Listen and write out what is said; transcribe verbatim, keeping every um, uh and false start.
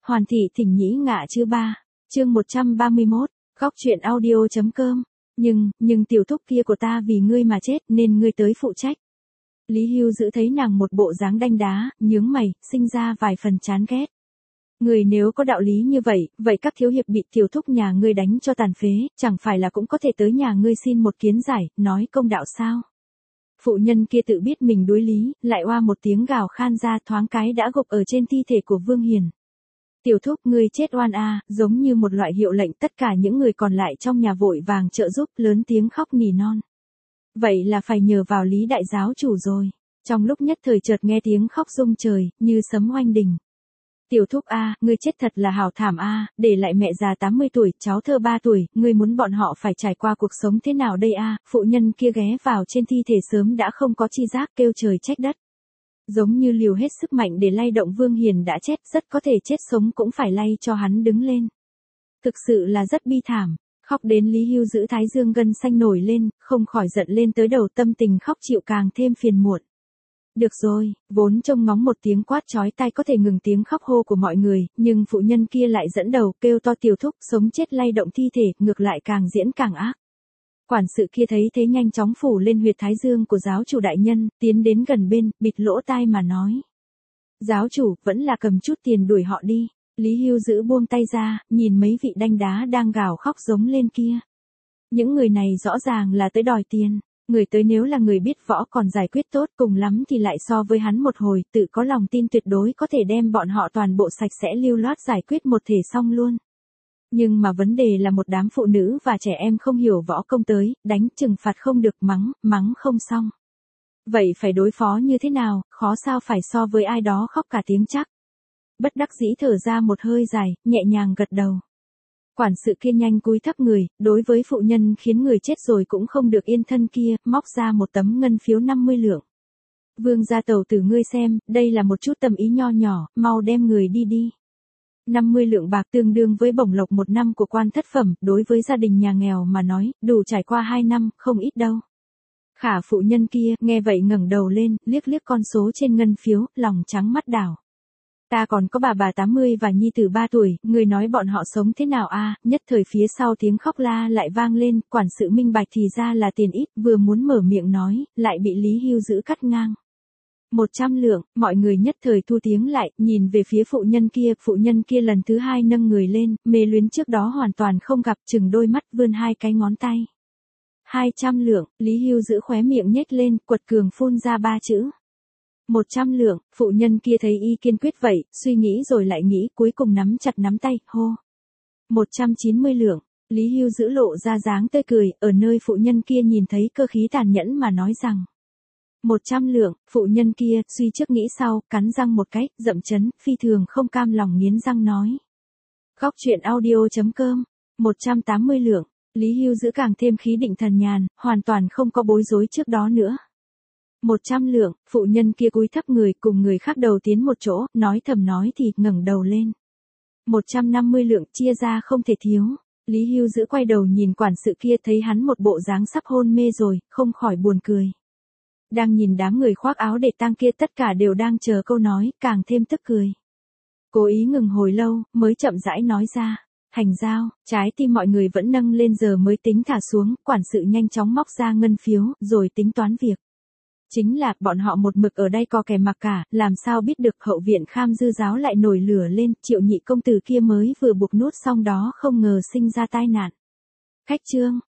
Hoàn thị thỉnh nhĩ ngạ chứ ba. Chương một trăm ba mươi mốt, góc truyện audio.com. Nhưng, nhưng tiểu thúc kia của ta vì ngươi mà chết nên ngươi tới phụ trách. Lý Hưu giữ thấy nàng một bộ dáng đanh đá, nhướng mày, sinh ra vài phần chán ghét. Người nếu có đạo lý như vậy, vậy các thiếu hiệp bị tiểu thúc nhà ngươi đánh cho tàn phế, chẳng phải là cũng có thể tới nhà ngươi xin một kiến giải, nói công đạo sao? Phụ nhân kia tự biết mình đối lý, lại oa một tiếng gào khan ra thoáng cái đã gục ở trên thi thể của Vương Hiền. Tiểu thúc ngươi chết oan a, giống như một loại hiệu lệnh, tất cả những người còn lại trong nhà vội vàng trợ giúp, lớn tiếng khóc nỉ non. Vậy là phải nhờ vào Lý đại giáo chủ rồi. Trong lúc nhất thời chợt nghe tiếng khóc rung trời, như sấm oanh đình. Tiểu thúc a, ngươi chết thật là hào thảm a, để lại mẹ già tám mươi tuổi, cháu thơ ba tuổi, ngươi muốn bọn họ phải trải qua cuộc sống thế nào đây a? Phụ nhân kia ghé vào trên thi thể sớm đã không có chi giác, kêu trời trách đất. Giống như liều hết sức mạnh để lay động Vương Hiền đã chết, rất có thể chết sống cũng phải lay cho hắn đứng lên. Thực sự là rất bi thảm. Khóc đến Lý Hưu giữ thái dương gân xanh nổi lên, không khỏi giận lên tới đầu, tâm tình khóc chịu càng thêm phiền muộn. Được rồi, vốn trông ngóng một tiếng quát chói tai có thể ngừng tiếng khóc hô của mọi người, nhưng phụ nhân kia lại dẫn đầu kêu to tiểu thúc, sống chết lay động thi thể, ngược lại càng diễn càng ác. Quản sự kia thấy thế nhanh chóng phủ lên huyệt thái dương của giáo chủ đại nhân, tiến đến gần bên, bịt lỗ tai mà nói. Giáo chủ, vẫn là cầm chút tiền đuổi họ đi. Lý Hưu giữ buông tay ra, nhìn mấy vị đanh đá đang gào khóc giống lên kia. Những người này rõ ràng là tới đòi tiền. Người tới nếu là người biết võ còn giải quyết tốt, cùng lắm thì lại so với hắn một hồi, tự có lòng tin tuyệt đối có thể đem bọn họ toàn bộ sạch sẽ lưu loát giải quyết một thể xong luôn. Nhưng mà vấn đề là một đám phụ nữ và trẻ em không hiểu võ công tới, đánh trừng phạt không được, mắng, mắng không xong. Vậy phải đối phó như thế nào, khó sao phải so với ai đó khóc cả tiếng chắc. Bất đắc dĩ thở ra một hơi dài, nhẹ nhàng gật đầu. Quản sự kia nhanh cúi thấp người, đối với phụ nhân khiến người chết rồi cũng không được yên thân kia, móc ra một tấm ngân phiếu năm mươi lượng. Vương gia tẩu tử ngươi xem, đây là một chút tâm ý nho nhỏ, mau đem người đi đi. năm mươi lượng bạc tương đương với bổng lộc một năm của quan thất phẩm, đối với gia đình nhà nghèo mà nói, đủ trải qua hai năm, không ít đâu. Khả phụ nhân kia, nghe vậy ngẩng đầu lên, liếc liếc con số trên ngân phiếu, lòng trắng mắt đảo. Ta còn có bà bà tám mươi và nhi tử ba tuổi, người nói bọn họ sống thế nào a? Nhất thời phía sau tiếng khóc la lại vang lên, quản sự minh bạch thì ra là tiền ít, vừa muốn mở miệng nói, lại bị Lý Hưu giữ cắt ngang. Một trăm lượng, mọi người nhất thời thu tiếng lại, nhìn về phía phụ nhân kia, phụ nhân kia lần thứ hai nâng người lên, mê luyến trước đó hoàn toàn không gặp, chừng đôi mắt vươn hai cái ngón tay. Hai trăm lượng, Lý Hưu giữ khóe miệng nhếch lên, quật cường phun ra ba chữ. Một trăm lượng, phụ nhân kia thấy y kiên quyết vậy, suy nghĩ rồi lại nghĩ, cuối cùng nắm chặt nắm tay, hô. Một trăm chín mươi lượng, Lý Hưu giữ lộ ra dáng tươi cười, ở nơi phụ nhân kia nhìn thấy cơ khí tàn nhẫn mà nói rằng. Một trăm lượng, phụ nhân kia, suy trước nghĩ sau, cắn răng một cái, dậm chấn, phi thường không cam lòng nghiến răng nói. Góc truyện audio.com, một trăm tám mươi lượng, Lý Hưu giữ càng thêm khí định thần nhàn, hoàn toàn không có bối rối trước đó nữa. Một trăm lượng, phụ nhân kia cúi thấp người cùng người khác đầu tiến một chỗ, nói thầm nói thì ngẩng đầu lên. Một trăm năm mươi lượng chia ra không thể thiếu. Lý Hưu giữ quay đầu nhìn quản sự kia thấy hắn một bộ dáng sắp hôn mê rồi, không khỏi buồn cười. Đang nhìn đám người khoác áo để tang kia tất cả đều đang chờ câu nói, càng thêm tức cười. Cố ý ngừng hồi lâu, mới chậm rãi nói ra. Hành giao, trái tim mọi người vẫn nâng lên giờ mới tính thả xuống, quản sự nhanh chóng móc ra ngân phiếu, rồi tính toán việc. Chính là, bọn họ một mực ở đây co kè mặc cả, làm sao biết được hậu viện Kham Dư giáo lại nổi lửa lên, Triệu nhị công tử kia mới vừa buộc nút xong đó không ngờ sinh ra tai nạn. Khách trương,